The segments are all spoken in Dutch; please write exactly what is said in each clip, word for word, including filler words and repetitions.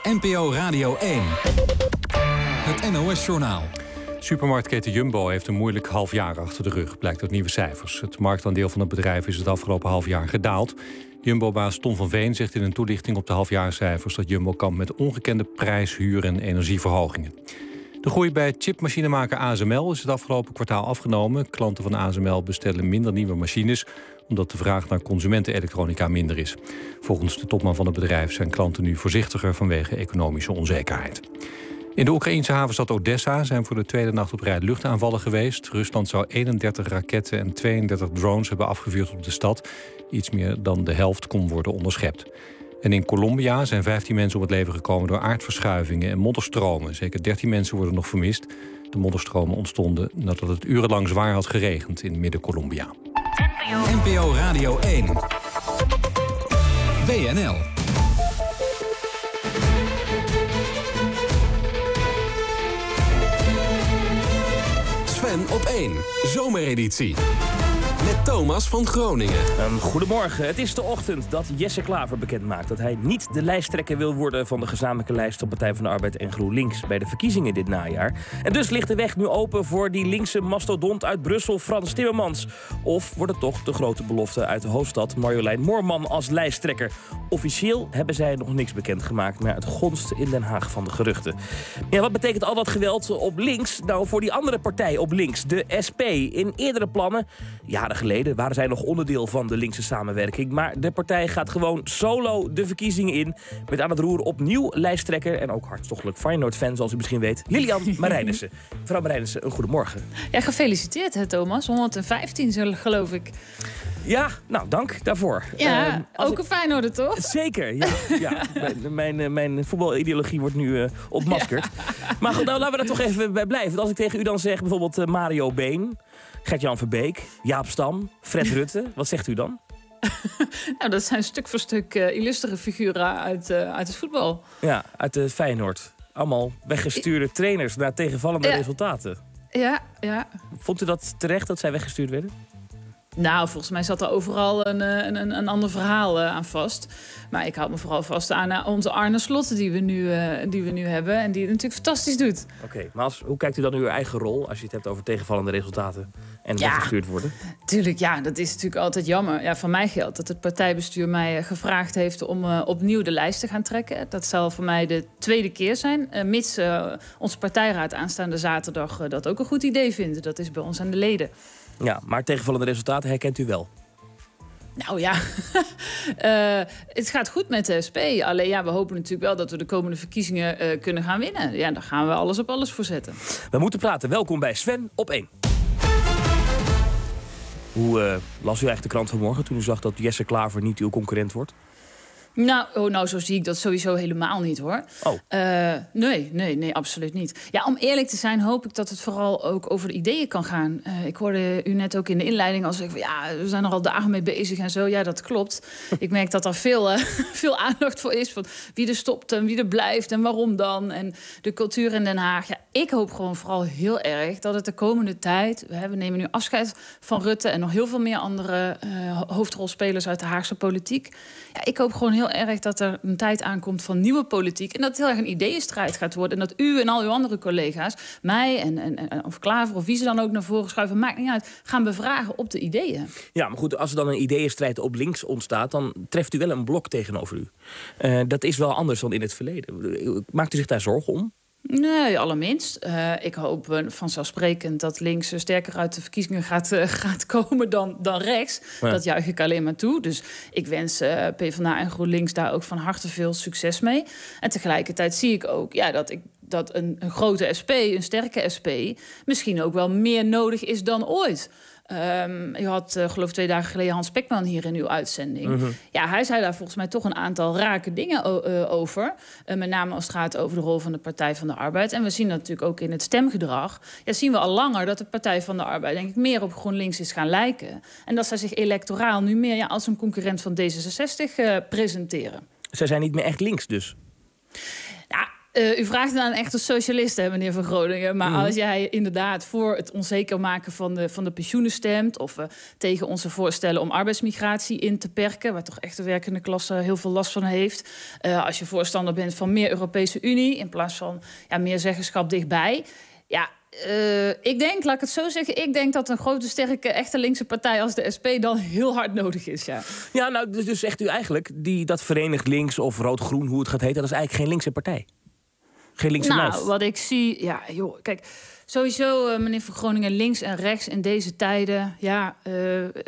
N P O Radio één. Het N O S-journaal. Supermarktketen Jumbo heeft een moeilijk half jaar achter de rug, blijkt uit nieuwe cijfers. Het marktaandeel van het bedrijf is het afgelopen half jaar gedaald. Jumbo-baas Tom van Veen zegt in een toelichting op de halfjaarcijfers dat Jumbo kampt met ongekende prijs-, huur- en energieverhogingen. De groei bij chipmachinemaker A S M L is het afgelopen kwartaal afgenomen. Klanten van A S M L bestellen minder nieuwe machines, omdat de vraag naar consumentenelektronica minder is. Volgens de topman van het bedrijf zijn klanten nu voorzichtiger vanwege economische onzekerheid. In de Oekraïense havenstad Odessa zijn voor de tweede nacht op rij luchtaanvallen geweest. Rusland zou eenendertig raketten en tweeëndertig drones hebben afgevuurd op de stad. Iets meer dan de helft kon worden onderschept. En in Colombia zijn vijftien mensen om het leven gekomen door aardverschuivingen en modderstromen. Zeker dertien mensen worden nog vermist. De modderstromen ontstonden nadat het urenlang zwaar had geregend in Midden-Colombia. N P O Radio één. W N L. Sven op één. Zomereditie. Met Thomas van Groningen. Um, goedemorgen. Het is de ochtend dat Jesse Klaver bekend maakt dat hij niet de lijsttrekker wil worden van de gezamenlijke lijst van Partij van de Arbeid en GroenLinks bij de verkiezingen dit najaar. En dus ligt de weg nu open voor die linkse mastodont uit Brussel, Frans Timmermans. Of wordt het toch de grote belofte uit de hoofdstad, Marjolein Moorman als lijsttrekker? Officieel hebben zij nog niks bekendgemaakt, maar het gonst in Den Haag van de geruchten. Ja, wat betekent al dat geweld op links nou voor die andere partij op links, de S P? In eerdere plannen, jaren geleden, waren zij nog onderdeel van de linkse samenwerking. Maar de partij gaat gewoon solo de verkiezingen in. Met aan het roer opnieuw lijsttrekker en ook hartstochtelijk Feyenoord-fan, zoals u misschien weet, Lilian Marijnissen. Mevrouw Marijnissen, een goedemorgen. Ja, gefeliciteerd, hè, Thomas. honderdvijftien, geloof ik. Ja, nou, dank daarvoor. Ja, uh, ook ik... een Feyenoorder, toch? Zeker, ja. ja. Mijn, mijn, mijn voetbalideologie wordt nu uh, ontmaskerd. Ja. Maar goed, nou, laten we er toch even bij blijven. Want als ik tegen u dan zeg, bijvoorbeeld uh, Mario Been, Gert-Jan Verbeek, Jaap Stam, Fred Rutte, wat zegt u dan? Nou, dat zijn stuk voor stuk uh, illustere figuren uit, uh, uit het voetbal. Ja, uit de Feyenoord. Allemaal weggestuurde trainers naar tegenvallende ja. resultaten. Ja, ja. Vond u dat terecht dat zij weggestuurd werden? Nou, volgens mij zat er overal een, een, een ander verhaal uh, aan vast. Maar ik houd me vooral vast aan uh, onze Arne Slot die we nu, uh, die we nu hebben. En die het natuurlijk fantastisch doet. Oké, okay, maar als, hoe kijkt u dan naar uw eigen rol als je het hebt over tegenvallende resultaten en ja, weggestuurd worden? Tuurlijk, ja, dat is natuurlijk altijd jammer. Ja, van mij geldt dat het partijbestuur mij uh, gevraagd heeft om uh, opnieuw de lijst te gaan trekken. Dat zal voor mij de tweede keer zijn. Uh, mits uh, onze partijraad aanstaande zaterdag uh, dat ook een goed idee vindt. Dat is bij ons aan de leden. Ja, maar tegenvallende resultaten herkent u wel? Nou ja, uh, het gaat goed met de S P. Alleen ja, we hopen natuurlijk wel dat we de komende verkiezingen uh, kunnen gaan winnen. Ja, daar gaan we alles op alles voor zetten. We moeten praten. Welkom bij Sven op één. Hoe uh, las u eigenlijk de krant vanmorgen toen u zag dat Jesse Klaver niet uw concurrent wordt? Nou, oh, nou, zo zie ik dat sowieso helemaal niet, hoor. Oh. Uh, nee, nee, nee, absoluut niet. Ja, om eerlijk te zijn hoop ik dat het vooral ook over de ideeën kan gaan. Uh, ik hoorde u net ook in de inleiding al zeggen, ja, we zijn er al dagen mee bezig en zo. Ja, dat klopt. Ik merk dat er veel, uh, veel aandacht voor is. Van wie er stopt en wie er blijft en waarom dan. En de cultuur in Den Haag. Ja, ik hoop gewoon vooral heel erg dat het de komende tijd... We, we nemen nu afscheid van Rutte en nog heel veel meer andere uh, hoofdrolspelers uit de Haagse politiek. Ja, ik hoop gewoon heel erg dat er een tijd aankomt van nieuwe politiek. En dat het heel erg een ideeënstrijd gaat worden. En dat u en al uw andere collega's, mij en, en, en of Klaver of wie ze dan ook naar voren schuiven, maakt niet uit, gaan bevragen op de ideeën. Ja, maar goed, als er dan een ideeënstrijd op links ontstaat, dan treft u wel een blok tegenover u. Uh, dat is wel anders dan in het verleden. Maakt u zich daar zorgen om? Nee, allerminst. Uh, ik hoop uh, vanzelfsprekend dat links uh, sterker uit de verkiezingen gaat, uh, gaat komen dan, dan rechts. Ja. Dat juich ik alleen maar toe. Dus ik wens uh, PvdA en GroenLinks daar ook van harte veel succes mee. En tegelijkertijd zie ik ook ja, dat, ik, dat een, een grote S P, een sterke S P, misschien ook wel meer nodig is dan ooit. Um, je had, uh, geloof ik, twee dagen geleden Hans Pekman hier in uw uitzending. Mm-hmm. Ja, hij zei daar volgens mij toch een aantal rake dingen o- uh, over. Uh, met name als het gaat over de rol van de Partij van de Arbeid. En we zien dat natuurlijk ook in het stemgedrag. Ja, zien we al langer dat de Partij van de Arbeid, denk ik, meer op GroenLinks is gaan lijken. En dat zij zich electoraal nu meer ja, als een concurrent van D zesenzestig uh, presenteren. Zij zijn niet meer echt links dus? Ja, Uh, u vraagt het aan een echte socialist, hè, meneer Van Groningen. Maar mm-hmm. als jij inderdaad voor het onzeker maken van de, van de pensioenen stemt... of uh, tegen onze voorstellen om arbeidsmigratie in te perken... waar toch echt de werkende klasse heel veel last van heeft... Uh, als je voorstander bent van meer Europese Unie... in plaats van ja, meer zeggenschap dichtbij... ja. Uh, ik denk, laat ik het zo zeggen... ik denk dat een grote, sterke, echte linkse partij als de S P... dan heel hard nodig is, ja. Ja, nou, dus, dus zegt u eigenlijk... Die, dat Verenigd Links of Rood-Groen, hoe het gaat heten... dat is eigenlijk geen linkse partij. Geen linkse nou, lijst. Wat ik zie... Ja, joh, kijk... Sowieso, uh, meneer Van Groningen, links en rechts in deze tijden... ja, uh,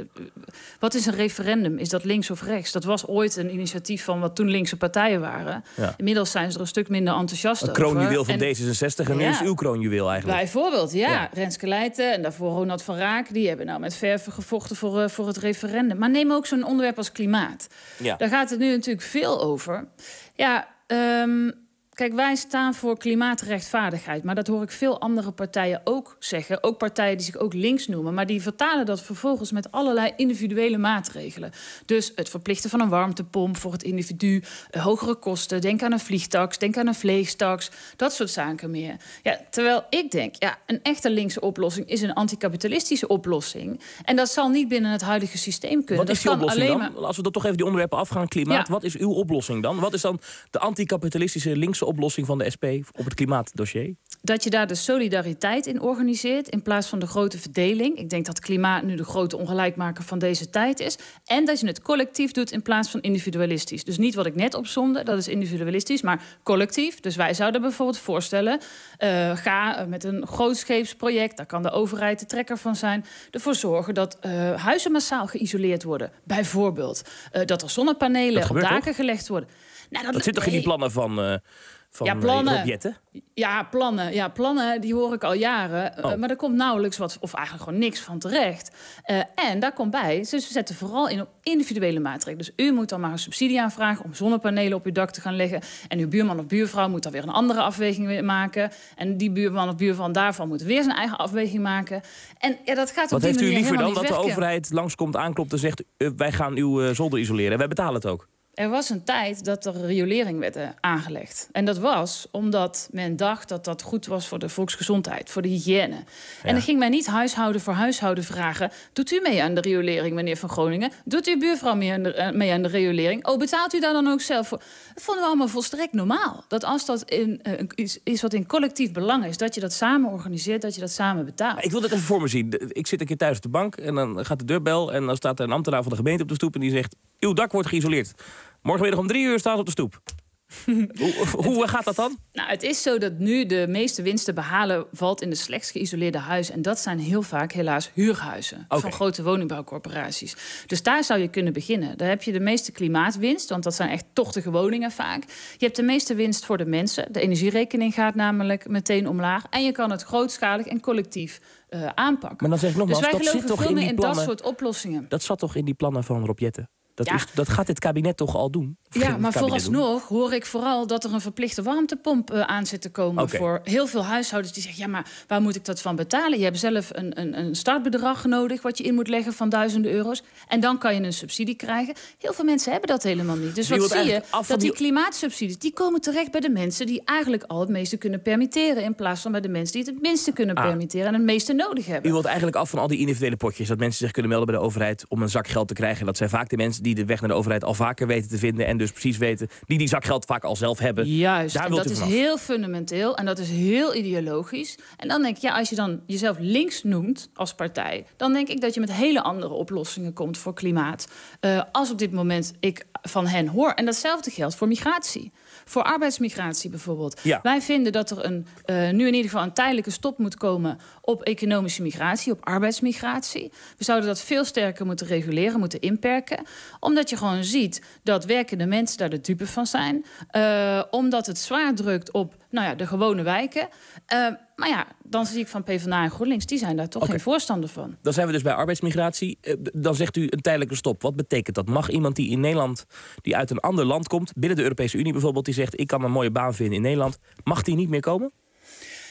wat is een referendum? Is dat links of rechts? Dat was ooit een initiatief van wat toen linkse partijen waren. Ja. Inmiddels zijn ze er een stuk minder enthousiast over. Een kroonjuweel van en, D zesenzestig en nu ja, is uw kroonjuweel eigenlijk. Bijvoorbeeld, ja. ja. Renske Leijten en daarvoor Ronald van Raak... die hebben nou met verve gevochten voor, uh, voor het referendum. Maar neem ook zo'n onderwerp als klimaat. Ja. Daar gaat het nu natuurlijk veel over. Ja, um, Kijk, wij staan voor klimaatrechtvaardigheid. Maar dat hoor ik veel andere partijen ook zeggen. Ook partijen die zich ook links noemen. Maar die vertalen dat vervolgens met allerlei individuele maatregelen. Dus het verplichten van een warmtepomp voor het individu. Uh, hogere kosten. Denk aan een vliegtax. Denk aan een vleegtax. Dat soort zaken meer. Ja, terwijl ik denk, ja, een echte linkse oplossing is een anticapitalistische oplossing. En dat zal niet binnen het huidige systeem kunnen. Wat is die oplossing dan? Maar... Als we dan toch even die onderwerpen afgaan. Klimaat, ja. Wat is uw oplossing dan? Wat is dan de anticapitalistische linkse oplossing van de S P op het klimaatdossier? Dat je daar de solidariteit in organiseert in plaats van de grote verdeling. Ik denk dat klimaat nu de grote ongelijkmaker van deze tijd is. En dat je het collectief doet in plaats van individualistisch. Dus niet wat ik net opzomde, dat is individualistisch, maar collectief. Dus wij zouden bijvoorbeeld voorstellen, uh, ga met een grootscheepsproject, daar kan de overheid de trekker van zijn, ervoor zorgen dat uh, huizen massaal geïsoleerd worden. Bijvoorbeeld uh, dat er zonnepanelen op daken ook gelegd worden. Nou, dat, dat zit toch in die plannen van... Uh... Van ja, plannen. Robjetten? Ja, plannen. Ja, plannen, die hoor ik al jaren. Oh. Uh, maar er komt nauwelijks wat, of eigenlijk gewoon niks van terecht. Uh, en daar komt bij, dus we zetten vooral in op individuele maatregelen. Dus u moet dan maar een subsidie aanvragen om zonnepanelen op uw dak te gaan leggen. En uw buurman of buurvrouw moet dan weer een andere afweging maken. En die buurman of buurvrouw daarvan moet weer zijn eigen afweging maken. En ja, dat gaat op Wat die heeft u liever dan dat werken. de overheid langskomt, aanklopt en zegt, uh, wij gaan uw uh, zolder isoleren en wij betalen het ook? Er was een tijd dat er riolering werd aangelegd. En dat was omdat men dacht dat dat goed was voor de volksgezondheid, voor de hygiëne. Ja. En dan ging men niet huishouden voor huishouden vragen. Doet u mee aan de riolering, meneer Van Groningen? Doet uw buurvrouw mee aan de, mee aan de riolering? Oh, betaalt u daar dan ook zelf voor? Dat vonden we allemaal volstrekt normaal. Dat als dat in, uh, is, is wat in collectief belang is, dat je dat samen organiseert, dat je dat samen betaalt. Ik wil dit even voor me zien. Ik zit een keer thuis op de bank en dan gaat de deurbel en dan staat er een ambtenaar van de gemeente op de stoep en die zegt, uw dak wordt geïsoleerd. Morgenmiddag om drie uur staat op de stoep. hoe, hoe gaat dat dan? Nou, het is zo dat nu de meeste winst te behalen valt in de slechtst geïsoleerde huizen. En dat zijn heel vaak helaas huurhuizen okay. van grote woningbouwcorporaties. Dus daar zou je kunnen beginnen. Daar heb je de meeste klimaatwinst, want dat zijn echt tochtige woningen vaak. Je hebt de meeste winst voor de mensen. De energierekening gaat namelijk meteen omlaag. En je kan het grootschalig en collectief uh, aanpakken. Maar dan zeg ik nogmaals, dus wij dat geloven zit toch veel in meer die plannen, in dat soort oplossingen. Dat zat toch in die plannen van Rob Jetten? Dat, ja. is, dat gaat dit kabinet toch al doen? Of ja, maar vooralsnog hoor ik vooral dat er een verplichte warmtepomp uh, aan zit te komen. Okay. Voor heel veel huishoudens die zeggen, ja, maar waar moet ik dat van betalen? Je hebt zelf een, een, een startbedrag nodig wat je in moet leggen van duizenden euro's. En dan kan je een subsidie krijgen. Heel veel mensen hebben dat helemaal niet. Dus wat zie je? Dat die, die klimaatsubsidies, die komen terecht bij de mensen die eigenlijk al het meeste kunnen permitteren. In plaats van bij de mensen die het het minste kunnen ah. permitteren en het meeste nodig hebben. U wilt eigenlijk af van al die individuele potjes. Dat mensen zich kunnen melden bij de overheid om een zak geld te krijgen. En dat zijn vaak de mensen die de weg naar de overheid al vaker weten te vinden en dus precies weten, die die zakgeld vaak al zelf hebben. Juist, daar en dat is heel fundamenteel en dat is heel ideologisch. En dan denk ik, ja, als je dan jezelf links noemt als partij, dan denk ik dat je met hele andere oplossingen komt voor klimaat. Uh, als op dit moment ik van hen hoor. En datzelfde geldt voor migratie. Voor arbeidsmigratie bijvoorbeeld. Ja. Wij vinden dat er een, uh, nu in ieder geval een tijdelijke stop moet komen op economische migratie, op arbeidsmigratie. We zouden dat veel sterker moeten reguleren, moeten inperken. Omdat je gewoon ziet dat werkende mensen daar de dupe van zijn. Uh, omdat het zwaar drukt op nou ja, de gewone wijken. Uh, maar ja, dan zie ik van PvdA en GroenLinks, die zijn daar toch okay. geen voorstander van. Dan zijn we dus bij arbeidsmigratie. Uh, dan zegt u een tijdelijke stop. Wat betekent dat? Mag iemand die in Nederland, die uit een ander land komt, binnen de Europese Unie bijvoorbeeld, die zegt, ik kan een mooie baan vinden in Nederland, mag die niet meer komen?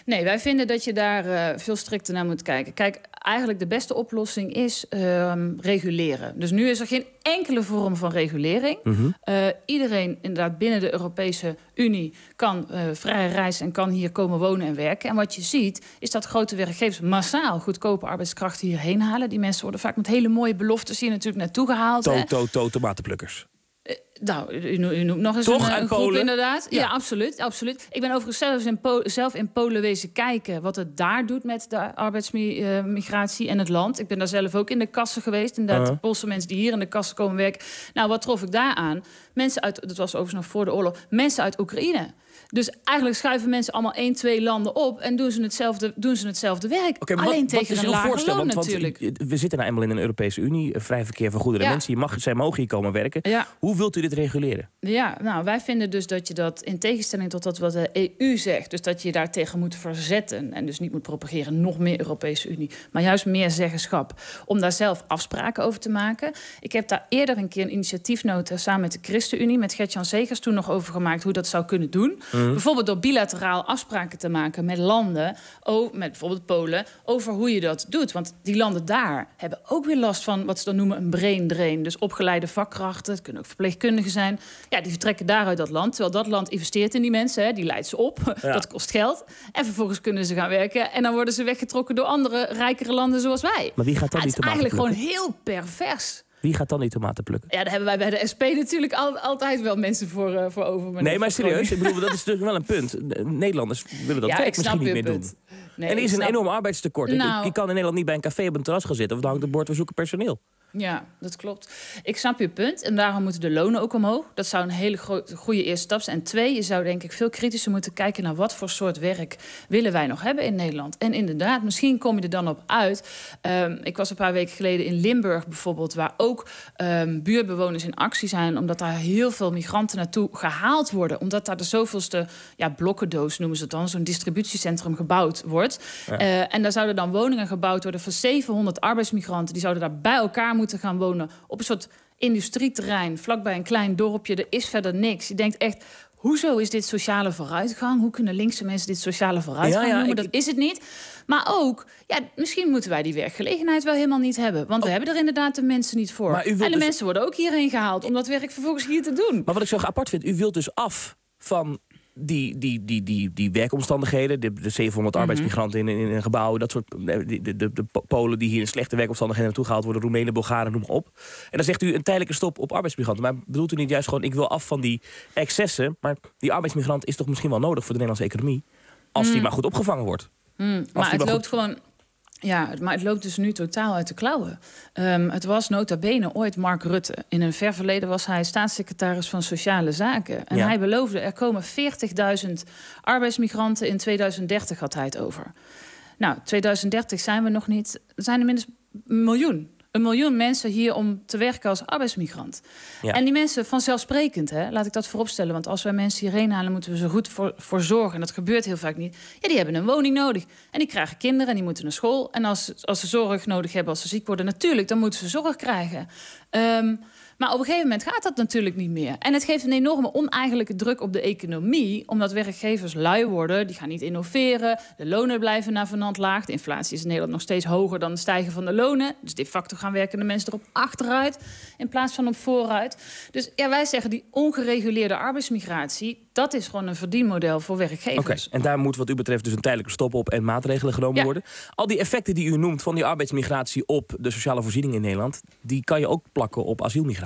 Nee, wij vinden dat je daar uh, veel strikter naar moet kijken. Kijk, eigenlijk de beste oplossing is uh, reguleren. Dus nu is er geen enkele vorm van regulering. Mm-hmm. Uh, iedereen inderdaad binnen de Europese Unie kan uh, vrij reizen en kan hier komen wonen en werken. En wat je ziet is dat grote werkgevers massaal goedkope arbeidskrachten hierheen halen. Die mensen worden vaak met hele mooie beloftes hier natuurlijk naartoe gehaald. To, to, to, tomatenplukkers. Nou, u, u noemt nog eens Toch, een, een groep Polen? Inderdaad. Ja, ja absoluut, absoluut. Ik ben overigens zelfs in po- zelf in Polen wezen kijken wat het daar doet met de arbeidsmigratie en het land. Ik ben daar zelf ook in de kassen geweest. Inderdaad, uh-huh. de Poolse mensen die hier in de kassen komen werken. Nou, wat trof ik daar aan? Mensen uit, dat was overigens nog voor de oorlog, mensen uit Oekraïne. Dus eigenlijk schuiven mensen allemaal één, twee landen op en doen ze hetzelfde, doen ze hetzelfde werk. Okay, Alleen wat, tegen wat een lager loon want, natuurlijk. Want we zitten nou eenmaal in een Europese Unie, vrij verkeer van goederen. Ja. Mensen, je mag, zij mogen hier komen werken. Ja. Hoe wilt u dit reguleren? Ja, nou, wij vinden dus dat je dat in tegenstelling tot dat wat de E U zegt, dus dat je daar tegen moet verzetten en dus niet moet propageren nog meer Europese Unie, maar juist meer zeggenschap, om daar zelf afspraken over te maken. Ik heb daar eerder een keer een initiatiefnota samen met de ChristenUnie, met Gert-Jan Segers toen nog over gemaakt hoe dat zou kunnen doen. Mm. Bijvoorbeeld door bilateraal afspraken te maken met landen, oh, met bijvoorbeeld Polen, over hoe je dat doet. Want die landen daar hebben ook weer last van wat ze dan noemen een brain drain. Dus opgeleide vakkrachten, het kunnen ook verpleegkundigen zijn. Ja, die vertrekken daar uit dat land. Terwijl dat land investeert in die mensen, hè, die leidt ze op. Ja. Dat kost geld. En vervolgens kunnen ze gaan werken. En dan worden ze weggetrokken door andere rijkere landen zoals wij. Maar wie gaat dan ja, die het is eigenlijk plukken? gewoon heel pervers. Wie gaat dan die tomaten plukken? Ja, daar hebben wij bij de S P natuurlijk al, altijd wel mensen voor, uh, voor over. Maar nee, maar serieus, ik bedoel, dat is natuurlijk wel een punt. Nederlanders willen dat ja, werk misschien niet meer punt. doen. Nee, en er is een snap... enorm arbeidstekort. Nou, je kan in Nederland niet bij een café op een terras gaan zitten, of dan hangt het bord, we zoeken personeel. Ja, dat klopt. Ik snap je punt. En daarom moeten de lonen ook omhoog. Dat zou een hele gro- goede eerste stap zijn. En twee, je zou denk ik veel kritischer moeten kijken naar wat voor soort werk willen wij nog hebben in Nederland. En inderdaad, misschien kom je er dan op uit. Um, ik was een paar weken geleden in Limburg bijvoorbeeld, waar ook um, buurtbewoners in actie zijn, omdat daar heel veel migranten naartoe gehaald worden. Omdat daar de zoveelste ja, blokkendoos, noemen ze het dan, zo'n distributiecentrum gebouwd wordt. Ja. Uh, en daar zouden dan woningen gebouwd worden voor zevenhonderd arbeidsmigranten. Die zouden daar bij elkaar moeten gaan wonen op een soort industrieterrein, vlakbij een klein dorpje. Er is verder niks. Je denkt echt, hoezo is dit sociale vooruitgang? Hoe kunnen linkse mensen dit sociale vooruitgang ja, ja, noemen? Ik... Dat is het niet. Maar ook, ja, misschien moeten wij die werkgelegenheid wel helemaal niet hebben. Want oh. we hebben er inderdaad de mensen niet voor. En de dus... mensen worden ook hierheen gehaald om dat werk vervolgens hier te doen. Maar wat ik zo apart vind, u wilt dus af van Die, die, die, die, die werkomstandigheden, de, de zevenhonderd mm-hmm. arbeidsmigranten in, in, in een gebouw, dat soort, de, de, de, de Polen die hier in slechte werkomstandigheden naartoe gehaald worden, Roemenen, Bulgaren, noem maar op. En dan zegt u een tijdelijke stop op arbeidsmigranten. Maar bedoelt u niet juist gewoon, ik wil af van die excessen, maar die arbeidsmigrant is toch misschien wel nodig voor de Nederlandse economie, als mm. die maar goed opgevangen wordt. Mm. Maar het maar loopt goed... gewoon... Ja, maar het loopt dus nu totaal uit de klauwen. Um, het was nota bene ooit Mark Rutte. In een ver verleden was hij staatssecretaris van Sociale Zaken. En ja. hij beloofde, er komen veertigduizend arbeidsmigranten. In tweeduizend dertig had hij het over. Nou, tweeduizend dertig zijn we nog niet. Er zijn er minstens een miljoen. Een miljoen mensen hier om te werken als arbeidsmigrant. Ja. En die mensen, vanzelfsprekend, hè, laat ik dat vooropstellen. Want als wij mensen hierheen halen, moeten we ze goed voor, voor zorgen. En dat gebeurt heel vaak niet. Ja, die hebben een woning nodig. En die krijgen kinderen en die moeten naar school. En als, als ze zorg nodig hebben, als ze ziek worden, natuurlijk, dan moeten ze zorg krijgen. Um, Maar op een gegeven moment gaat dat natuurlijk niet meer. En het geeft een enorme oneigenlijke druk op de economie, omdat werkgevers lui worden, die gaan niet innoveren, de lonen blijven navenant laag. De inflatie is in Nederland nog steeds hoger dan het stijgen van de lonen. Dus de facto gaan werkende mensen erop achteruit in plaats van op vooruit. Dus ja, wij zeggen die ongereguleerde arbeidsmigratie, dat is gewoon een verdienmodel voor werkgevers. Oké, okay, en daar moet wat u betreft dus een tijdelijke stop op en maatregelen genomen ja. worden. Al die effecten die u noemt van die arbeidsmigratie op de sociale voorziening in Nederland, die kan je ook plakken op asielmigratie.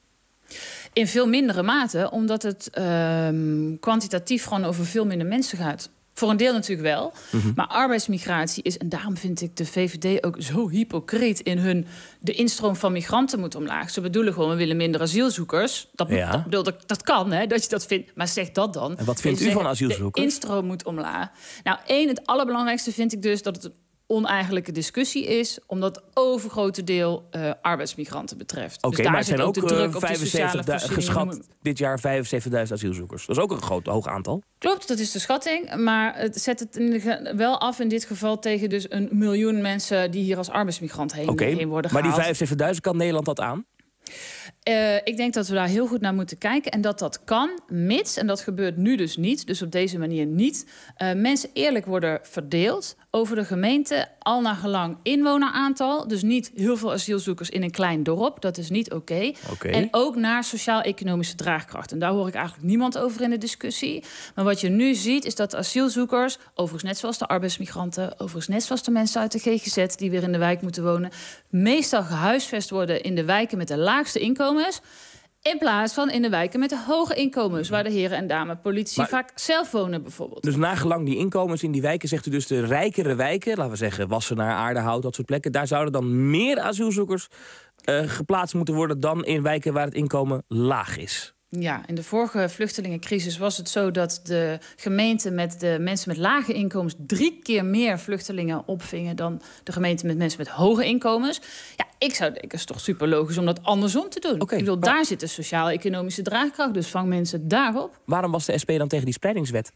In veel mindere mate, omdat het uh, kwantitatief gewoon over veel minder mensen gaat. Voor een deel natuurlijk wel. Mm-hmm. Maar arbeidsmigratie is, en daarom vind ik de V V D ook zo hypocriet in hun, de instroom van migranten moet omlaag. Ze bedoelen gewoon, we willen minder asielzoekers. Dat, ja. dat, dat, dat kan, hè, dat je dat vindt. Maar zeg dat dan. En wat vindt u zeggen, van asielzoekers? De instroom moet omlaag. Nou, één, het allerbelangrijkste vind ik dus dat het een oneigenlijke discussie is, omdat het overgrote deel uh, arbeidsmigranten betreft. Oké, okay, dus maar er zijn ook de druk op vijfenzeventig geschat dit jaar vijfenzeventigduizend asielzoekers. Dat is ook een groot, hoog aantal. Klopt, dat is de schatting. Maar het zet het in de, wel af in dit geval tegen dus een miljoen mensen die hier als arbeidsmigrant heen, okay, heen worden gehaald. Maar die gehaald. vijfenzeventigduizend, kan Nederland dat aan? Uh, ik denk dat we daar heel goed naar moeten kijken. En dat dat kan, mits, en dat gebeurt nu dus niet, dus op deze manier niet, uh, mensen eerlijk worden verdeeld over de gemeente, al naar gelang inwoneraantal. Dus niet heel veel asielzoekers in een klein dorp. Dat is niet oké. Okay. Okay. En ook naar sociaal-economische draagkracht. En daar hoor ik eigenlijk niemand over in de discussie. Maar wat je nu ziet, is dat asielzoekers, overigens net zoals de arbeidsmigranten, overigens net zoals de mensen uit de G G Z die weer in de wijk moeten wonen, meestal gehuisvest worden in de wijken met de laagste inkomens, in plaats van in de wijken met de hoge inkomens, waar de heren en dames politici maar, vaak zelf wonen bijvoorbeeld. Dus nagelang die inkomens in die wijken, zegt u dus de rijkere wijken, laten we zeggen Wassenaar, Aardehout, dat soort plekken, daar zouden dan meer asielzoekers uh, geplaatst moeten worden dan in wijken waar het inkomen laag is. Ja, in de vorige vluchtelingencrisis was het zo dat de gemeenten met de mensen met lage inkomens drie keer meer vluchtelingen opvingen dan de gemeenten met mensen met hoge inkomens. Ja, ik zou denken, het is toch super logisch om dat andersom te doen. Okay, ik bedoel, maar daar zit de sociaal-economische draagkracht, dus vang mensen daarop. Waarom was de S P dan tegen die spreidingswet?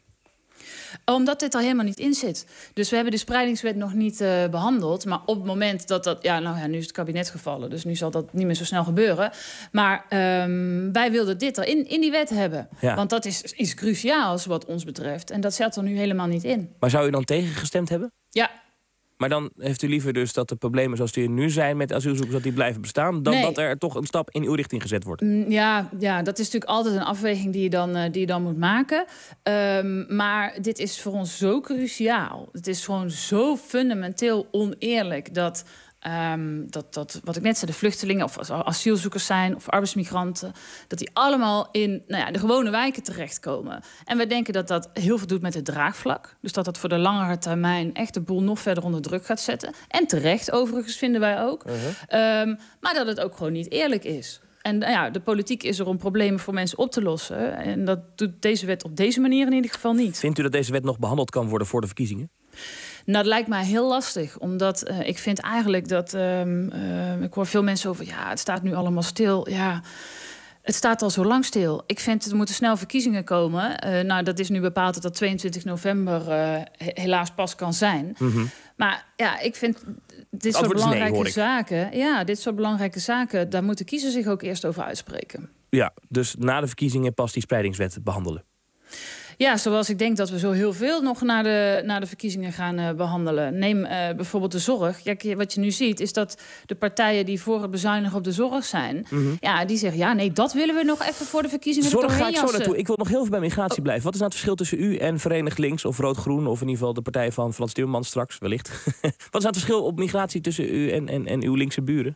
Omdat dit er helemaal niet in zit. Dus we hebben de spreidingswet nog niet uh, behandeld. Maar op het moment dat dat... Ja, nou ja, nu is het kabinet gevallen. Dus nu zal dat niet meer zo snel gebeuren. Maar um, wij wilden dit er in, in die wet hebben. Ja. Want dat is iets cruciaals wat ons betreft. En dat zit er nu helemaal niet in. Maar zou u dan tegengestemd hebben? Ja. Maar dan heeft u liever dus dat de problemen zoals die er nu zijn met asielzoekers, dat die blijven bestaan, dan nee. dat er toch een stap in uw richting gezet wordt? Ja, ja, dat is natuurlijk altijd een afweging die je dan, uh, die je dan moet maken. Um, maar dit is voor ons zo cruciaal. Het is gewoon zo fundamenteel oneerlijk dat Um, dat, dat, wat ik net zei, de vluchtelingen of asielzoekers zijn of arbeidsmigranten, dat die allemaal in nou ja, de gewone wijken terechtkomen. En we denken dat dat heel veel doet met het draagvlak. Dus dat dat voor de langere termijn echt de boel nog verder onder druk gaat zetten. En terecht, overigens, vinden wij ook. Uh-huh. Um, maar dat het ook gewoon niet eerlijk is. En nou ja, de politiek is er om problemen voor mensen op te lossen. En dat doet deze wet op deze manier in ieder geval niet. Vindt u dat deze wet nog behandeld kan worden voor de verkiezingen? Nou, dat lijkt mij heel lastig. Omdat uh, ik vind eigenlijk dat... Um, uh, ik hoor veel mensen over... ja, het staat nu allemaal stil. Ja, het staat al zo lang stil. Ik vind, er moeten snel verkiezingen komen. Uh, nou, dat is nu bepaald dat dat tweeëntwintig november uh, helaas pas kan zijn. Mm-hmm. Maar ja, ik vind dit soort belangrijke nee, zaken... ja, dit soort belangrijke zaken... daar moeten kiezers zich ook eerst over uitspreken. Ja, dus na de verkiezingen pas die spreidingswet behandelen. Ja, zoals ik denk dat we zo heel veel nog na de, na de verkiezingen gaan uh, behandelen. Neem uh, bijvoorbeeld de zorg. Ja, wat je nu ziet is dat de partijen die voor het bezuinigen op de zorg zijn... Mm-hmm. ja, die zeggen, ja, nee, dat willen we nog even voor de verkiezingen zorg ga ik zo naartoe. Ik wil nog heel veel bij migratie oh. blijven. Wat is nou het verschil tussen u en Verenigd Links of Rood-Groen... of in ieder geval de partij van Frans Timmermans straks, wellicht? Wat is nou het verschil op migratie tussen u en, en, en uw linkse buren?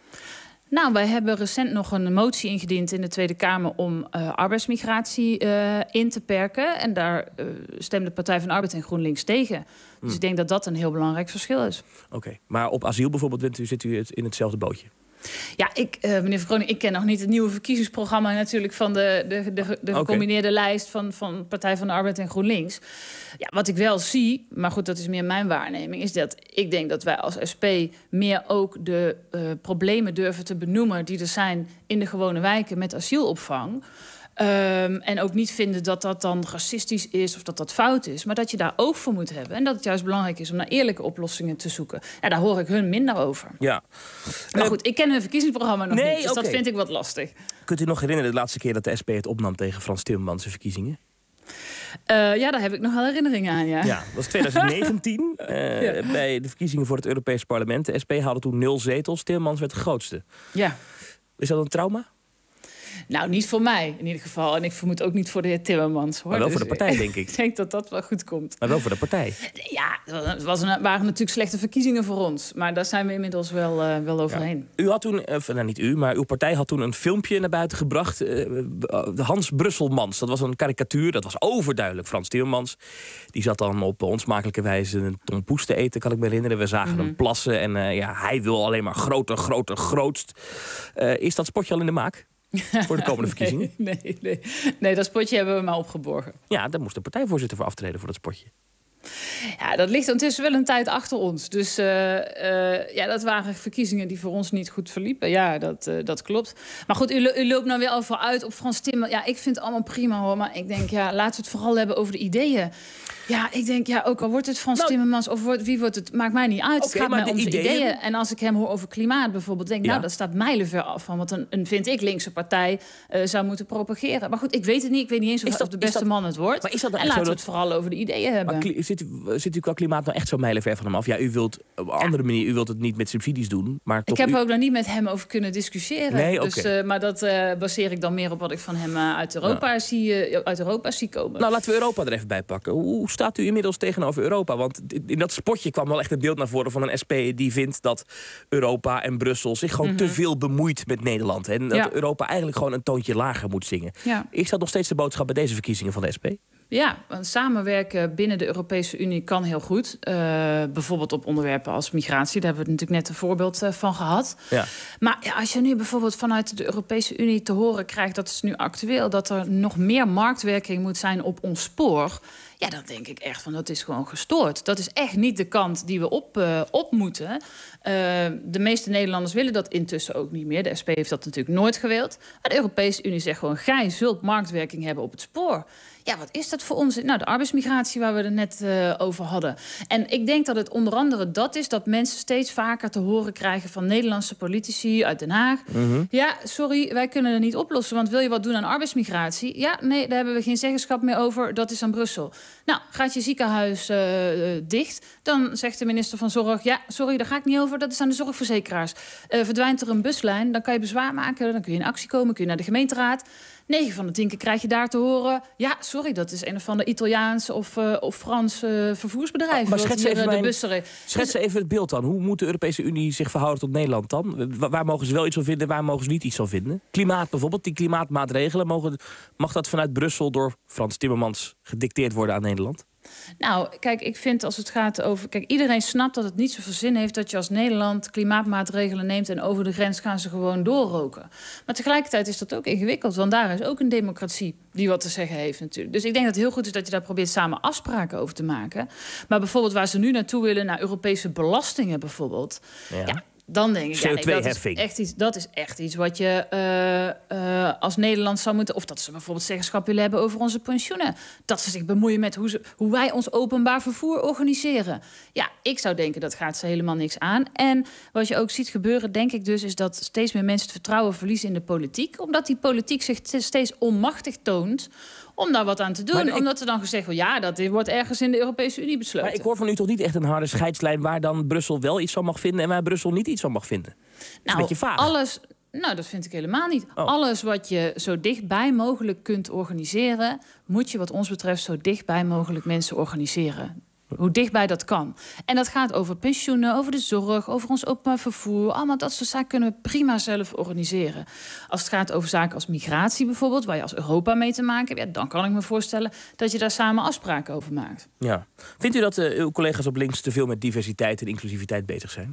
Nou, wij hebben recent nog een motie ingediend in de Tweede Kamer om uh, arbeidsmigratie uh, in te perken. En daar uh, stemde de Partij van de Arbeid en GroenLinks tegen. Dus hmm. ik denk dat dat een heel belangrijk verschil is. Oké, okay. Maar op asiel bijvoorbeeld bent u, zit u in hetzelfde bootje? Ja, ik, uh, meneer Verkroning, ik ken nog niet het nieuwe verkiezingsprogramma natuurlijk van de, de, de, de gecombineerde okay. lijst van, van Partij van de Arbeid en GroenLinks. Ja, wat ik wel zie, maar goed, dat is meer mijn waarneming, is dat ik denk dat wij als S P meer ook de uh, problemen durven te benoemen die er zijn in de gewone wijken met asielopvang. Um, en ook niet vinden dat dat dan racistisch is of dat dat fout is. Maar dat je daar oog voor moet hebben. En dat het juist belangrijk is om naar eerlijke oplossingen te zoeken. Ja, daar hoor ik hun minder over. Ja. Maar goed, ik ken hun verkiezingsprogramma nog nee, niet. Dus okay. dat vind ik wat lastig. Kunt u nog herinneren de laatste keer dat de S P het opnam tegen Frans Timmermans verkiezingen? Uh, ja, daar heb ik nog wel herinneringen aan, ja. Ja, dat was twintig negentien. uh, ja. Bij de verkiezingen voor het Europees Parlement. De S P haalde toen nul zetels. Timmermans werd de grootste. Ja. Is dat een trauma? Nou, niet voor mij in ieder geval. En ik vermoed ook niet voor de heer Timmermans. Hoor. Maar wel dus voor de partij, denk ik. Ik denk dat dat wel goed komt. Maar wel voor de partij. Ja, het was een, waren natuurlijk slechte verkiezingen voor ons. Maar daar zijn we inmiddels wel, uh, wel overheen. Ja. U had toen, uh, nou niet u, maar uw partij had toen een filmpje naar buiten gebracht. Uh, Hans Brusselmans, dat was een karikatuur. Dat was overduidelijk Frans Timmermans. Die zat dan op onsmakelijke wijze een ton poes te eten, kan ik me herinneren. We zagen mm-hmm. hem plassen en uh, ja, hij wil alleen maar groter, groter, grootst. Uh, is dat spotje al in de maak? Voor de komende verkiezingen? Nee, nee, nee. nee, dat spotje hebben we maar opgeborgen. Ja, daar moest de partijvoorzitter voor aftreden voor dat spotje. Ja, dat ligt ondertussen wel een tijd achter ons. Dus uh, uh, ja, dat waren verkiezingen die voor ons niet goed verliepen. Ja, dat, uh, dat klopt. Maar goed, u, u loopt nou weer over uit op Frans Timmer. Ja, ik vind het allemaal prima hoor. Maar ik denk, ja, laten we het vooral hebben over de ideeën Ja, ik denk, ja, ook al wordt het Frans nou, Timmermans of wordt, wie wordt het, maakt mij niet uit. Okay, het gaat mij om zijn ideeën. ideeën. En als ik hem hoor over klimaat bijvoorbeeld, denk ik, ja. nou, dat staat mijlenver af van wat een, een vind ik, linkse partij uh, zou moeten propageren. Maar goed, ik weet het niet. Ik weet niet eens of, dat, of de beste dat, man het wordt. Maar is dat en laten we dat... het vooral over de ideeën hebben. Maar kli- zit, u, zit u qua klimaat nou echt zo mijlenver van hem af? Ja, u wilt op een andere manier, u wilt het niet met subsidies doen. Maar toch ik heb u... ook nog niet met hem over kunnen discussiëren. Nee, dus, okay. uh, maar dat uh, baseer ik dan meer op wat ik van hem uh, uit, Europa ja. zie, uh, uit Europa zie komen. Nou, laten we Europa er even bij pakken. Hoe staat u inmiddels tegenover Europa? Want in dat spotje kwam wel echt een beeld naar voren van een S P die vindt dat Europa en Brussel zich gewoon mm-hmm. te veel bemoeit met Nederland. En dat ja. Europa eigenlijk gewoon een toontje lager moet zingen. Ja. Is dat nog steeds de boodschap bij deze verkiezingen van de S P? Ja, samenwerken binnen de Europese Unie kan heel goed. Uh, bijvoorbeeld op onderwerpen als migratie. Daar hebben we natuurlijk net een voorbeeld uh, van gehad. Ja. Maar ja, als je nu bijvoorbeeld vanuit de Europese Unie te horen krijgt... dat is nu actueel, dat er nog meer marktwerking moet zijn op ons spoor... ja, dan denk ik echt van, dat is gewoon gestoord. Dat is echt niet de kant die we op, uh, op moeten. Uh, de meeste Nederlanders willen dat intussen ook niet meer. De S P heeft dat natuurlijk nooit gewild. Maar de Europese Unie zegt gewoon, gij zult marktwerking hebben op het spoor. Ja, wat is dat voor ons? Nou, de arbeidsmigratie waar we het net uh, over hadden. En ik denk dat het onder andere dat is... dat mensen steeds vaker te horen krijgen van Nederlandse politici uit Den Haag. Mm-hmm. Ja, sorry, wij kunnen het niet oplossen. Want wil je wat doen aan arbeidsmigratie? Ja, nee, daar hebben we geen zeggenschap meer over. Dat is aan Brussel. Nou, gaat je ziekenhuis uh, dicht? Dan zegt de minister van Zorg... ja, sorry, daar ga ik niet over. Dat is aan de zorgverzekeraars. Uh, verdwijnt er een buslijn, dan kan je bezwaar maken. Dan kun je in actie komen, kun je naar de gemeenteraad... negen van de tien keer krijg je daar te horen... ja, sorry, dat is een of ander Italiaans of, uh, of Frans uh, vervoersbedrijf. Oh, maar schets even, mijn, bussen... schets even het beeld dan. Hoe moet de Europese Unie zich verhouden tot Nederland dan? Waar, waar mogen ze wel iets van vinden, waar mogen ze niet iets van vinden? Klimaat bijvoorbeeld, die klimaatmaatregelen... Mogen, mag dat vanuit Brussel door Frans Timmermans gedicteerd worden aan Nederland? Nou, kijk, ik vind als het gaat over... Kijk, iedereen snapt dat het niet zoveel zin heeft... dat je als Nederland klimaatmaatregelen neemt... en over de grens gaan ze gewoon doorroken. Maar tegelijkertijd is dat ook ingewikkeld... want daar is ook een democratie die wat te zeggen heeft natuurlijk. Dus ik denk dat het heel goed is dat je daar probeert samen afspraken over te maken. Maar bijvoorbeeld waar ze nu naartoe willen... naar Europese belastingen bijvoorbeeld... Ja. Ja, dan denk ik, C O twee heffing. Ja, nee, dat, is echt iets, dat is echt iets wat je uh, uh, als Nederland zou moeten... of dat ze bijvoorbeeld zeggenschap willen hebben over onze pensioenen. Dat ze zich bemoeien met hoe, ze, hoe wij ons openbaar vervoer organiseren. Ja, ik zou denken, dat gaat ze helemaal niks aan. En wat je ook ziet gebeuren, denk ik dus... is dat steeds meer mensen het vertrouwen verliezen in de politiek. Omdat die politiek zich steeds onmachtig toont... om daar wat aan te doen. Ik... Omdat er dan gezegd wordt... ja, dat wordt ergens in de Europese Unie besloten. Maar ik hoor van u toch niet echt een harde scheidslijn... waar dan Brussel wel iets van mag vinden... en waar Brussel niet iets van mag vinden? Dat is nou, een beetje vaag. Alles... Nou, dat vind ik helemaal niet. Oh. Alles wat je zo dichtbij mogelijk kunt organiseren... moet je wat ons betreft zo dichtbij mogelijk mensen organiseren. Hoe dichtbij dat kan. En dat gaat over pensioenen, over de zorg, over ons openbaar vervoer. Allemaal dat soort zaken kunnen we prima zelf organiseren. Als het gaat over zaken als migratie bijvoorbeeld... waar je als Europa mee te maken hebt... Ja, dan kan ik me voorstellen dat je daar samen afspraken over maakt. Ja. Vindt u dat uh, uw collega's op links te veel met diversiteit en inclusiviteit bezig zijn?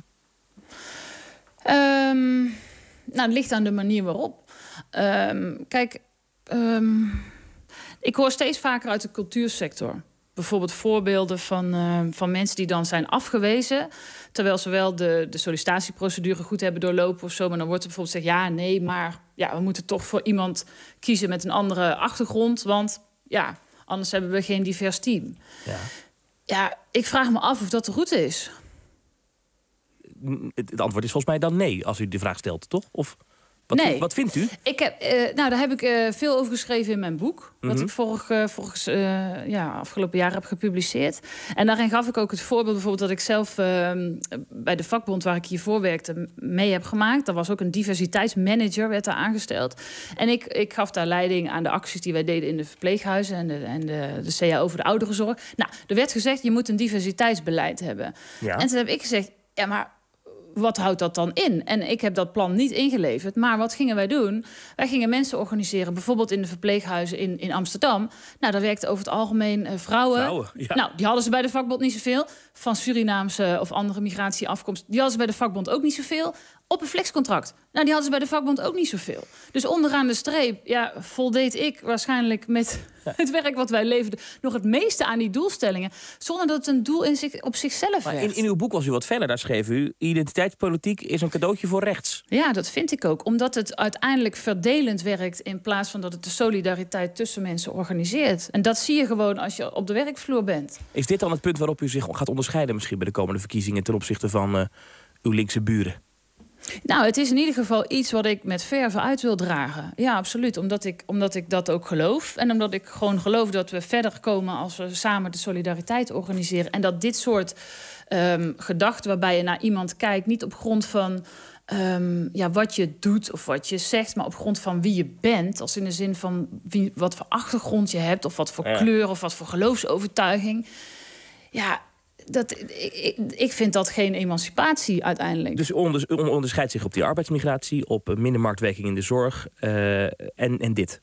Um, nou, het ligt aan de manier waarop. Um, kijk, um, ik hoor steeds vaker uit de cultuursector... bijvoorbeeld voorbeelden van, uh, van mensen die dan zijn afgewezen... terwijl ze wel de, de sollicitatieprocedure goed hebben doorlopen of zo... maar dan wordt er bijvoorbeeld gezegd... ja, nee, maar ja, we moeten toch voor iemand kiezen met een andere achtergrond... want ja, anders hebben we geen divers team. Ja, ja ik vraag me af of dat de route is. Het antwoord is volgens mij dan nee, als u de vraag stelt, toch? Of... Wat, nee. wat vindt u? Ik heb, uh, nou, daar heb ik uh, veel over geschreven in mijn boek. Mm-hmm. Wat ik vorig, uh, vorig, uh, ja, afgelopen jaar heb gepubliceerd. En daarin gaf ik ook het voorbeeld bijvoorbeeld dat ik zelf uh, bij de vakbond waar ik hiervoor werkte mee heb gemaakt. Er was ook een diversiteitsmanager, werd daar aangesteld. En ik, ik gaf daar leiding aan de acties die wij deden in de verpleeghuizen en de, en de, de C A O voor de ouderenzorg. Nou, er werd gezegd, je moet een diversiteitsbeleid hebben. Ja. En toen heb ik gezegd, ja, maar wat houdt dat dan in? En ik heb dat plan niet ingeleverd. Maar wat gingen wij doen? Wij gingen mensen organiseren, bijvoorbeeld in de verpleeghuizen in, in Amsterdam. Nou, daar werkten over het algemeen uh, vrouwen. vrouwen ja. Nou, die hadden ze bij de vakbond niet zoveel. Van Surinaamse of andere migratieafkomst, die hadden ze bij de vakbond ook niet zoveel. op een flexcontract. Nou, die hadden ze bij de vakbond ook niet zoveel. Dus onderaan de streep, ja, voldeed ik waarschijnlijk met ja. het werk wat wij leverden nog het meeste aan die doelstellingen, zonder dat het een doel in zich, op zichzelf werd. In, in uw boek was u wat verder, daar schreef u: identiteitspolitiek is een cadeautje voor rechts. Ja, dat vind ik ook. Omdat het uiteindelijk verdelend werkt in plaats van dat het de solidariteit tussen mensen organiseert. En dat zie je gewoon als je op de werkvloer bent. Is dit dan het punt waarop u zich gaat onderscheiden misschien bij de komende verkiezingen ten opzichte van uh, uw linkse buren? Nou, het is in ieder geval iets wat ik met verve uit wil dragen. Ja, absoluut. Omdat ik, omdat ik dat ook geloof. En omdat ik gewoon geloof dat we verder komen als we samen de solidariteit organiseren. En dat dit soort um, gedachten waarbij je naar iemand kijkt, niet op grond van um, ja, wat je doet of wat je zegt, maar op grond van wie je bent. Als in de zin van wie, wat voor achtergrond je hebt, of wat voor ja. kleur of wat voor geloofsovertuiging. Ja. Dat, ik, ik vind dat geen emancipatie uiteindelijk. Dus u onder, onderscheidt zich op die arbeidsmigratie, op minder marktwerking in de zorg uh, en, en dit.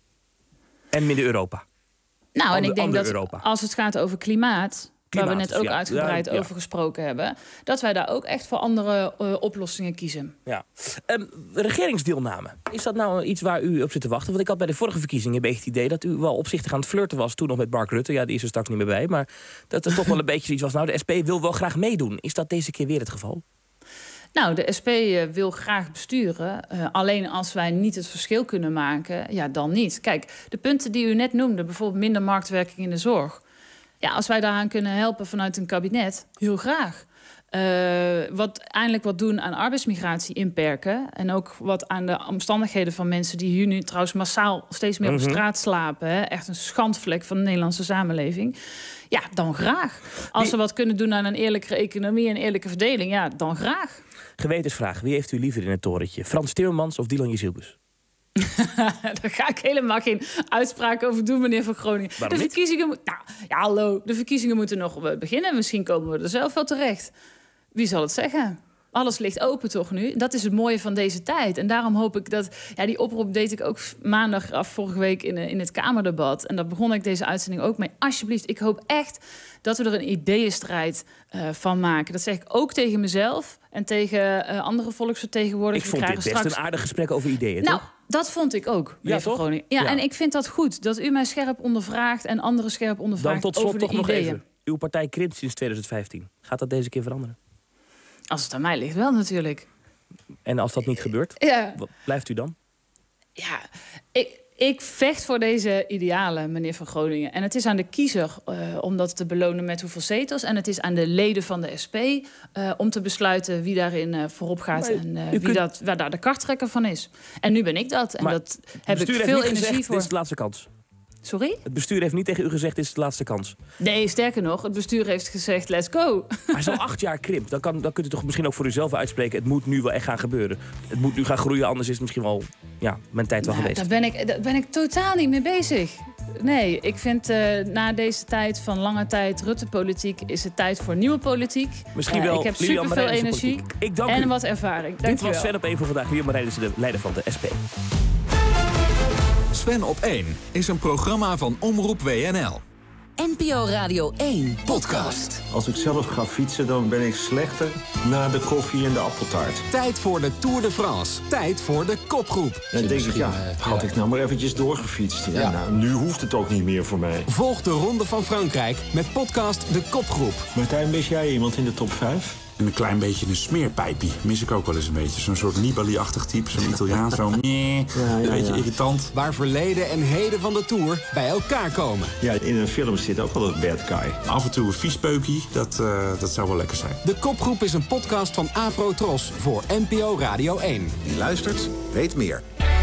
En minder Europa. Nou, Ander, en ik denk dat Europa. Als het gaat over klimaat, klimaat waar we net ook ja, uitgebreid ja, ja. over gesproken hebben, dat wij daar ook echt voor andere uh, oplossingen kiezen. Ja. Um, regeringsdeelname. Is dat nou iets waar u op zit te wachten? Want ik had bij de vorige verkiezingen een beetje het idee dat u wel opzichtig aan het flirten was toen nog met Mark Rutte. Ja, die is er straks niet meer bij. Maar dat er toch wel een beetje iets was. Nou, de S P wil wel graag meedoen. Is dat deze keer weer het geval? Nou, de S P uh, wil graag besturen. Uh, alleen als wij niet het verschil kunnen maken, ja, dan niet. Kijk, de punten die u net noemde, bijvoorbeeld minder marktwerking in de zorg. Ja, als wij daaraan kunnen helpen vanuit een kabinet, heel graag. Uh, wat eindelijk wat doen aan arbeidsmigratie inperken. En ook wat aan de omstandigheden van mensen die hier nu trouwens massaal steeds meer mm-hmm. op straat slapen. Hè? Echt een schandvlek van de Nederlandse samenleving. Ja, dan graag. Als we wat kunnen doen aan een eerlijkere economie en eerlijke verdeling, ja, dan graag. Gewetensvraag, wie heeft u liever in het torentje? Frans Timmermans of Dylan Jezilgus? Daar ga ik helemaal geen uitspraak over doen, meneer Van Groningen. Waarom de verkiezingen moet, nou, ja, hallo, de verkiezingen moeten nog beginnen. Misschien komen we er zelf wel terecht. Wie zal het zeggen? Alles ligt open toch nu? Dat is het mooie van deze tijd. En daarom hoop ik dat... Ja, die oproep deed ik ook maandag af vorige week in, in het Kamerdebat. En daar begon ik deze uitzending ook mee. Alsjeblieft, ik hoop echt dat we er een ideeënstrijd uh, van maken. Dat zeg ik ook tegen mezelf en tegen uh, andere volksvertegenwoordigers. Ik vond dit best straks een aardig gesprek over ideeën, nou, toch? Dat vond ik ook, ja, toch? Groningen. Ja, ja, en ik vind dat goed, dat u mij scherp ondervraagt en anderen scherp ondervraagt. Dan tot slot over de toch nog ideeën. even. Uw partij krimpt sinds twintig vijftien. Gaat dat deze keer veranderen? Als het aan mij ligt wel natuurlijk. En als dat niet gebeurt, ja. wat blijft u dan? Ja, ik, ik vecht voor deze idealen, meneer Van Groningen. En het is aan de kiezer uh, om dat te belonen met hoeveel zetels. En het is aan de leden van de S P uh, om te besluiten wie daarin uh, voorop gaat. Maar en uh, wie kunt... dat, waar daar de karttrekker van is. En nu ben ik dat. En maar dat heb ik veel energie gezegd, voor. Dit is de laatste kans. Sorry? Het bestuur heeft niet tegen u gezegd, dit is de laatste kans. Nee, sterker nog, het bestuur heeft gezegd, let's go. Maar als al acht jaar krimpt, dan, kan, dan kunt u toch misschien ook voor uzelf uitspreken, het moet nu wel echt gaan gebeuren. Het moet nu gaan groeien, anders is het misschien wel, ja, mijn tijd wel nou, geweest. Daar ben, ik, daar ben ik totaal niet mee bezig. Nee, ik vind uh, na deze tijd van lange tijd Rutte-politiek is het tijd voor nieuwe politiek. Misschien wel. Uh, ik heb superveel energie ik dank en u. wat ervaring. Dit was Sven op één voor vandaag. Lilian Marijnissen, de leider van de S P. Sven op één is een programma van Omroep W N L. N P O Radio één Podcast. Als ik zelf ga fietsen, dan ben ik slechter na de koffie en de appeltaart. Tijd voor de Tour de France. Tijd voor de kopgroep. En dan denk ik, ja, had ik nou maar eventjes doorgefietst. Ja, ja. Nou, nu hoeft het ook niet meer voor mij. Volg de Ronde van Frankrijk met podcast De Kopgroep. Martijn, mis jij iemand in de top vijf? En een klein beetje een smeerpijpie. Mis ik ook wel eens een beetje. Zo'n soort Nibali-achtig type. Zo'n Italiaan. Zo'n ja, ja, een beetje ja. irritant. Waar verleden en heden van de Tour bij elkaar komen. Ja, in een film zit ook wel een bad guy. Af en toe een vies peukie. Dat, uh, dat zou wel lekker zijn. De Kopgroep is een podcast van Afro-Tros voor N P O Radio één. Wie luistert, weet meer.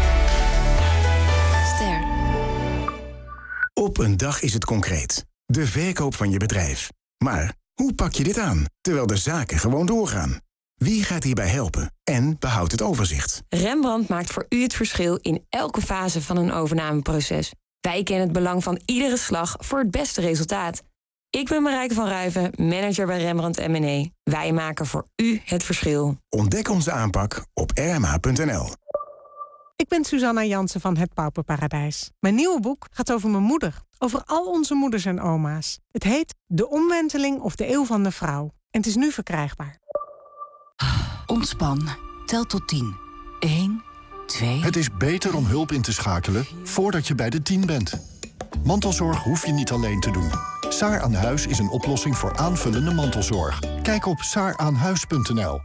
Ster. Op een dag is het concreet. De verkoop van je bedrijf. Maar hoe pak je dit aan, terwijl de zaken gewoon doorgaan? Wie gaat hierbij helpen en behoudt het overzicht? Rembrandt maakt voor u het verschil in elke fase van een overnameproces. Wij kennen het belang van iedere slag voor het beste resultaat. Ik ben Marijke van Ruiven, manager bij Rembrandt M en E. Wij maken voor u het verschil. Ontdek onze aanpak op r m h punt n l. Ik ben Susanna Jansen van Het Pauperparadijs. Mijn nieuwe boek gaat over mijn moeder. Over al onze moeders en oma's. Het heet De Omwenteling of de Eeuw van de Vrouw. En het is nu verkrijgbaar. Ontspan. Tel tot tien. één, twee... Het is beter om hulp in te schakelen voordat je bij de tien bent. Mantelzorg hoef je niet alleen te doen. Saar aan Huis is een oplossing voor aanvullende mantelzorg. Kijk op saar aan huis punt n l.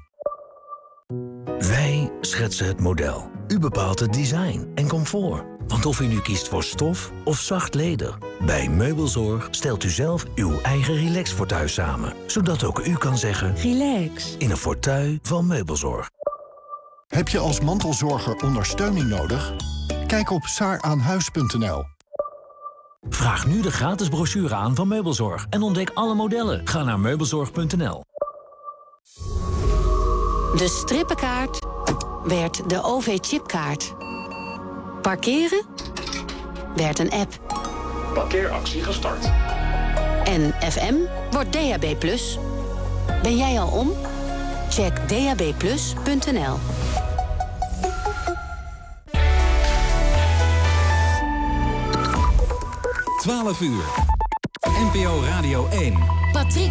Wij schetsen het model. U bepaalt het design en comfort. Want of u nu kiest voor stof of zacht leder... bij Meubelzorg stelt u zelf uw eigen relax-fauteuil samen. Zodat ook u kan zeggen... Relax. In een fauteuil van Meubelzorg. Heb je als mantelzorger ondersteuning nodig? Kijk op saar aan huis punt n l. Vraag nu de gratis brochure aan van Meubelzorg... en ontdek alle modellen. Ga naar meubelzorg punt n l. De strippenkaart werd de O V-chipkaart. Parkeren werd een app. Parkeeractie gestart. En F M wordt D A B plus. Ben jij al om? Check d a b plus punt n l. twaalf uur. N P O Radio één. Patrick